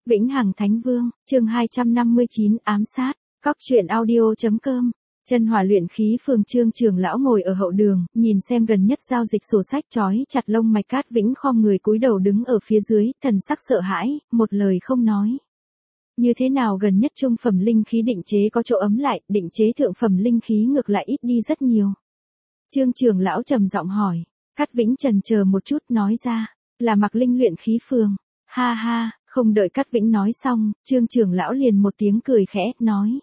Vĩnh Hằng Thánh Vương, chương 259 ám sát, Cóc truyện audio.com. Chân Hỏa luyện khí phường Trương trưởng lão ngồi ở hậu đường, nhìn xem gần nhất giao dịch sổ sách trói chặt lông mạch. Cát Vĩnh khom người cúi đầu đứng ở phía dưới, thần sắc sợ hãi, một lời không nói. Như thế nào gần nhất trung phẩm linh khí định chế có chỗ ấm lại, định chế thượng phẩm linh khí ngược lại ít đi rất nhiều. Trương trưởng lão trầm giọng hỏi. Cát Vĩnh chần chờ một chút nói ra, là Mạc Linh luyện khí phường. Ha ha. Không đợi Cát Vĩnh nói xong, Trương trưởng lão liền một tiếng cười khẽ, nói.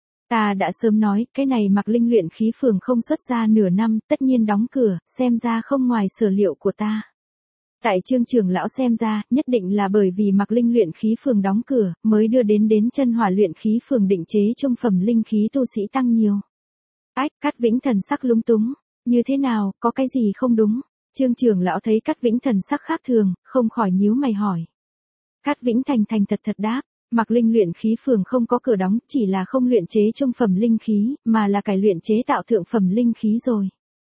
Ta đã sớm nói, cái này Mạc Linh luyện khí phường không xuất ra nửa năm, tất nhiên đóng cửa, xem ra không ngoài sở liệu của ta. Tại Trương trưởng lão xem ra, nhất định là bởi vì Mạc Linh luyện khí phường đóng cửa, mới đưa đến Chân Hỏa luyện khí phường định chế trung phẩm linh khí tu sĩ tăng nhiều. Ách, Cát Vĩnh thần sắc lúng túng, như thế nào, có cái gì không đúng? Trương trưởng lão thấy Cát Vĩnh thần sắc khác thường, không khỏi nhíu mày hỏi. Cát Vĩnh thành thật đáp, Mạc Linh luyện khí phường không có cửa đóng, chỉ là không luyện chế trung phẩm linh khí, mà là cải luyện chế tạo thượng phẩm linh khí rồi.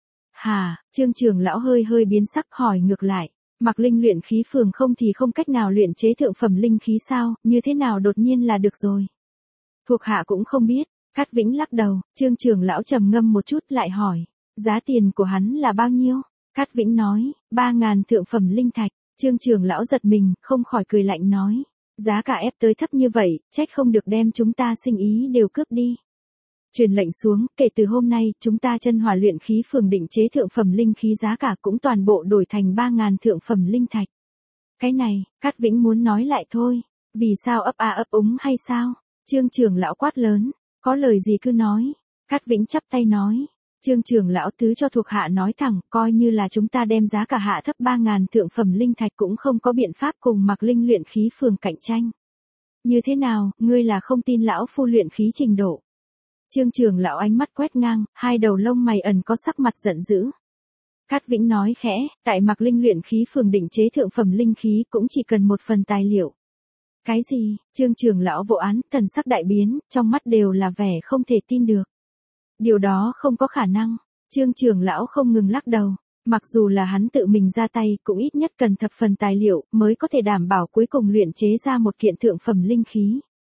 Hà, Trương trưởng lão hơi biến sắc hỏi ngược lại, Mạc Linh luyện khí phường không thì không cách nào luyện chế thượng phẩm linh khí sao, như thế nào đột nhiên là được rồi. Thuộc hạ cũng không biết, Cát Vĩnh lắc đầu, Trương trưởng lão trầm ngâm một chút lại hỏi, giá tiền của hắn là bao nhiêu? Cát Vĩnh nói, 3.000 thượng phẩm linh thạch. Trương trưởng lão giật mình, không khỏi cười lạnh nói. Giá cả ép tới thấp như vậy, trách không được đem chúng ta sinh ý đều cướp đi. Truyền lệnh xuống, kể từ hôm nay, chúng ta Chân Hỏa luyện khí phường định chế thượng phẩm linh khí giá cả cũng toàn bộ đổi thành 3.000 thượng phẩm linh thạch. Cái này, Cát Vĩnh muốn nói lại thôi. Vì sao ấp úng hay sao? Trương trưởng lão quát lớn, có lời gì cứ nói. Cát Vĩnh chắp tay nói. Trương trưởng lão thứ cho thuộc hạ nói thẳng, coi như là chúng ta đem giá cả hạ thấp 3.000 thượng phẩm linh thạch cũng không có biện pháp cùng Mạc Linh luyện khí phường cạnh tranh. Như thế nào, ngươi là không tin lão phu luyện khí trình độ? Trương trưởng lão ánh mắt quét ngang, hai đầu lông mày ẩn có sắc mặt giận dữ. Cát Vĩnh nói khẽ, tại Mạc Linh luyện khí phường định chế thượng phẩm linh khí cũng chỉ cần một phần tài liệu. Cái gì? Trương trưởng lão vô án, thần sắc đại biến, trong mắt đều là vẻ không thể tin được. Điều đó không có khả năng. Trương trưởng lão không ngừng lắc đầu. Mặc dù là hắn tự mình ra tay cũng ít nhất cần thập phần tài liệu mới có thể đảm bảo cuối cùng luyện chế ra một kiện thượng phẩm linh khí.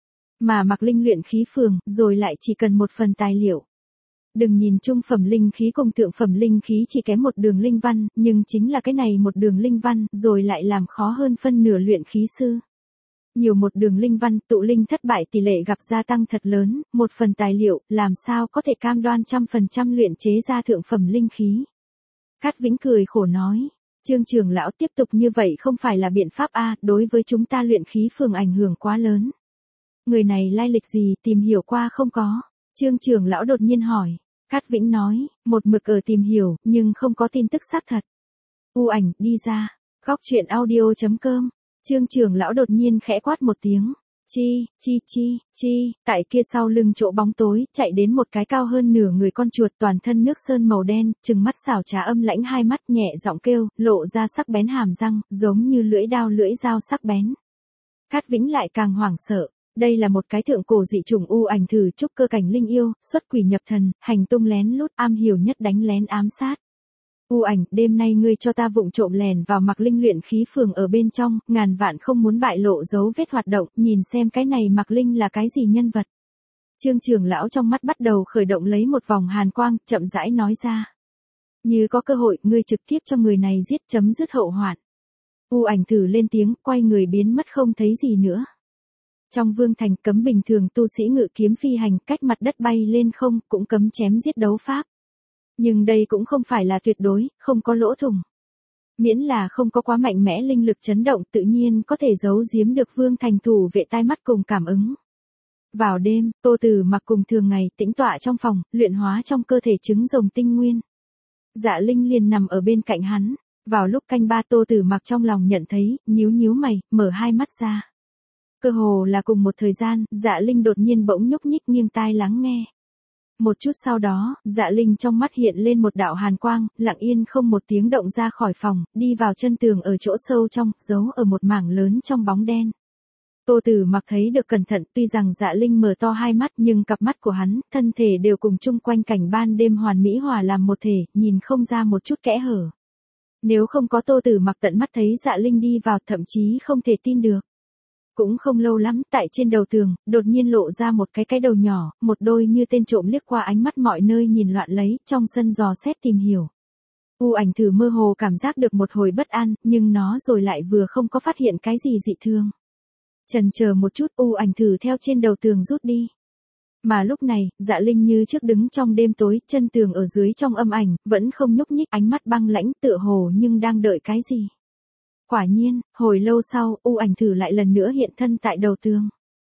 Mà Mạc Linh luyện khí phường rồi lại chỉ cần một phần tài liệu. Đừng nhìn trung phẩm linh khí cùng thượng phẩm linh khí chỉ kém một đường linh văn, nhưng chính là cái này một đường linh văn rồi lại làm khó hơn phân nửa luyện khí sư. Nhiều một đường linh văn, tụ linh thất bại tỷ lệ gặp gia tăng thật lớn, một phần tài liệu, làm sao có thể cam đoan 100% luyện chế ra thượng phẩm linh khí. Cát Vĩnh cười khổ nói, Trương trưởng lão tiếp tục như vậy không phải là biện pháp a, đối với chúng ta luyện khí phường ảnh hưởng quá lớn. Người này lai lịch gì, tìm hiểu qua không có? Trương trưởng lão đột nhiên hỏi. Cát Vĩnh nói, một mực ở tìm hiểu, nhưng không có tin tức xác thật. U ảnh, đi ra. Cóc truyện audio.com. Trương trưởng lão đột nhiên khẽ quát một tiếng. Chi, tại kia sau lưng chỗ bóng tối, chạy đến một cái cao hơn nửa người con chuột toàn thân nước sơn màu đen, trừng mắt xảo trá âm lãnh hai mắt nhẹ giọng kêu, lộ ra sắc bén hàm răng, giống như lưỡi dao sắc bén. Cát Vĩnh lại càng hoảng sợ. Đây là một cái thượng cổ dị chủng u ảnh thử trúc cơ cảnh linh yêu, xuất quỷ nhập thần, hành tung lén lút, am hiểu nhất đánh lén ám sát. U ảnh, đêm nay ngươi cho ta vụng trộm lèn vào Mạc Linh luyện khí phường ở bên trong, ngàn vạn không muốn bại lộ dấu vết hoạt động, nhìn xem cái này Mạc Linh là cái gì nhân vật. Trương trưởng lão trong mắt bắt đầu khởi động lấy một vòng hàn quang, chậm rãi nói ra. Như có cơ hội, ngươi trực tiếp cho người này giết chấm dứt hậu hoạn. U ảnh thử lên tiếng, quay người biến mất không thấy gì nữa. Trong vương thành cấm bình thường tu sĩ ngự kiếm phi hành cách mặt đất bay lên không, cũng cấm chém giết đấu pháp. Nhưng đây cũng không phải là tuyệt đối, không có lỗ thủng. Miễn là không có quá mạnh mẽ linh lực chấn động tự nhiên có thể giấu giếm được vương thành thủ vệ tai mắt cùng cảm ứng. Vào đêm, Tô Tử Mặc cùng thường ngày tĩnh tọa trong phòng, luyện hóa trong cơ thể trứng rồng tinh nguyên. Dạ Linh liền nằm ở bên cạnh hắn. Vào lúc canh ba Tô Tử Mặc trong lòng nhận thấy, nhíu mày, mở hai mắt ra. Cơ hồ là cùng một thời gian, Dạ Linh đột nhiên bỗng nhúc nhích nghiêng tai lắng nghe. Một chút sau đó, Dạ Linh trong mắt hiện lên một đạo hàn quang, lặng yên không một tiếng động ra khỏi phòng, đi vào chân tường ở chỗ sâu trong, giấu ở một mảng lớn trong bóng đen. Tô Tử Mặc thấy được cẩn thận, tuy rằng Dạ Linh mở to hai mắt nhưng cặp mắt của hắn, thân thể đều cùng chung quanh cảnh ban đêm hoàn mỹ hòa làm một thể, nhìn không ra một chút kẽ hở. Nếu không có Tô Tử Mặc tận mắt thấy Dạ Linh đi vào, thậm chí không thể tin được. Cũng không lâu lắm, tại trên đầu tường, đột nhiên lộ ra một cái đầu nhỏ, một đôi như tên trộm liếc qua ánh mắt mọi nơi nhìn loạn lấy, trong sân dò xét tìm hiểu. U Ảnh Tử mơ hồ cảm giác được một hồi bất an, nhưng nó rồi lại vừa không có phát hiện cái gì dị thường. Chần chờ một chút, U Ảnh Tử theo trên đầu tường rút đi. Mà lúc này, Dạ Linh như trước đứng trong đêm tối, chân tường ở dưới trong âm ảnh, vẫn không nhúc nhích, ánh mắt băng lãnh tựa hồ nhưng đang đợi cái gì. Quả nhiên, hồi lâu sau, U Ảnh Tử lại lần nữa hiện thân tại đầu tường.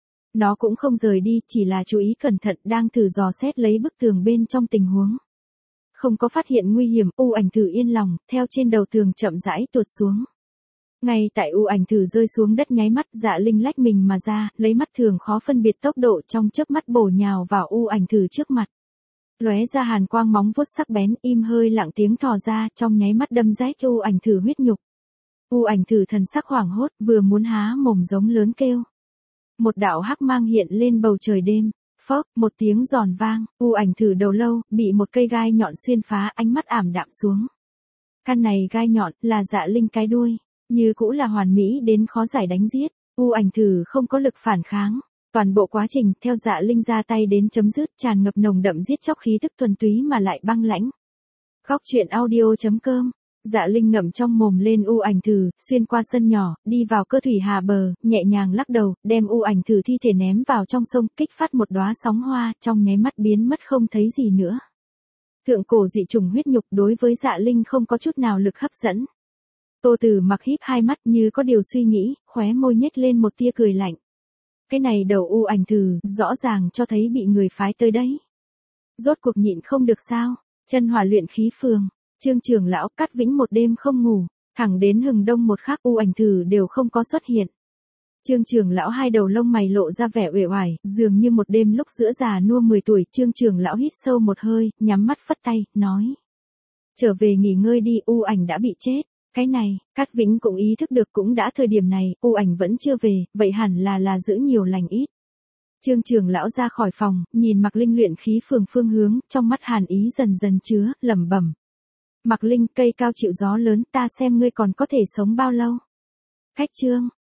Nó cũng không rời đi, chỉ là chú ý cẩn thận đang thử dò xét lấy bức tường bên trong tình huống. Không có phát hiện nguy hiểm, U Ảnh Tử yên lòng, theo trên đầu tường chậm rãi tuột xuống. Ngay tại U Ảnh Tử rơi xuống đất nháy mắt, Dạ Linh lách mình mà ra, lấy mắt thường khó phân biệt tốc độ trong chớp mắt bổ nhào vào U Ảnh Tử trước mặt. Lóe ra hàn quang móng vuốt sắc bén, im hơi lặng tiếng thò ra, trong nháy mắt đâm rách U Ảnh Tử huyết nhục. U Ảnh Tử thần sắc hoảng hốt, vừa muốn há mồm giống lớn kêu. Một đạo hắc mang hiện lên bầu trời đêm, phốc, một tiếng giòn vang, U Ảnh Tử đầu lâu bị một cây gai nhọn xuyên phá, ánh mắt ảm đạm xuống. Căn này gai nhọn là Dạ Linh cái đuôi, như cũ là hoàn mỹ đến khó giải đánh giết. U Ảnh Tử không có lực phản kháng, toàn bộ quá trình theo Dạ Linh ra tay đến chấm dứt, tràn ngập nồng đậm giết chóc khí tức thuần túy mà lại băng lãnh. Góc truyện audio.com. Dạ Linh ngậm trong mồm lên U Ảnh Tử, xuyên qua sân nhỏ, đi vào cơ thủy hà bờ, nhẹ nhàng lắc đầu, đem U Ảnh Tử thi thể ném vào trong sông, kích phát một đóa sóng hoa, trong nháy mắt biến mất không thấy gì nữa. Thượng cổ dị trùng huyết nhục đối với Dạ Linh không có chút nào lực hấp dẫn. Tô Tử Mặc híp hai mắt như có điều suy nghĩ, khóe môi nhếch lên một tia cười lạnh. Cái này đầu U Ảnh Tử, rõ ràng cho thấy bị người phái tới đấy. Rốt cuộc nhịn không được sao? Chân Hỏa luyện khí phường. Trương trưởng lão Cát Vĩnh một đêm không ngủ, thẳng đến hừng đông một khắc U Ảnh Tử đều không có xuất hiện. Trương trưởng lão hai đầu lông mày lộ ra vẻ uể oải, dường như một đêm lúc giữa già nua 10 tuổi. Trương trưởng lão hít sâu một hơi, nhắm mắt phất tay, nói: "Trở về nghỉ ngơi đi, U Ảnh đã bị chết." Cái này, Cát Vĩnh cũng ý thức được, cũng đã thời điểm này, U Ảnh vẫn chưa về, vậy hẳn là giữ nhiều lành ít. Trương trưởng lão ra khỏi phòng, nhìn Mạc Linh luyện khí phường phương hướng, trong mắt hàn ý dần dần chứa, lẩm bẩm: "Mạc Linh, cây cao chịu gió lớn, ta xem ngươi còn có thể sống bao lâu." Khách chương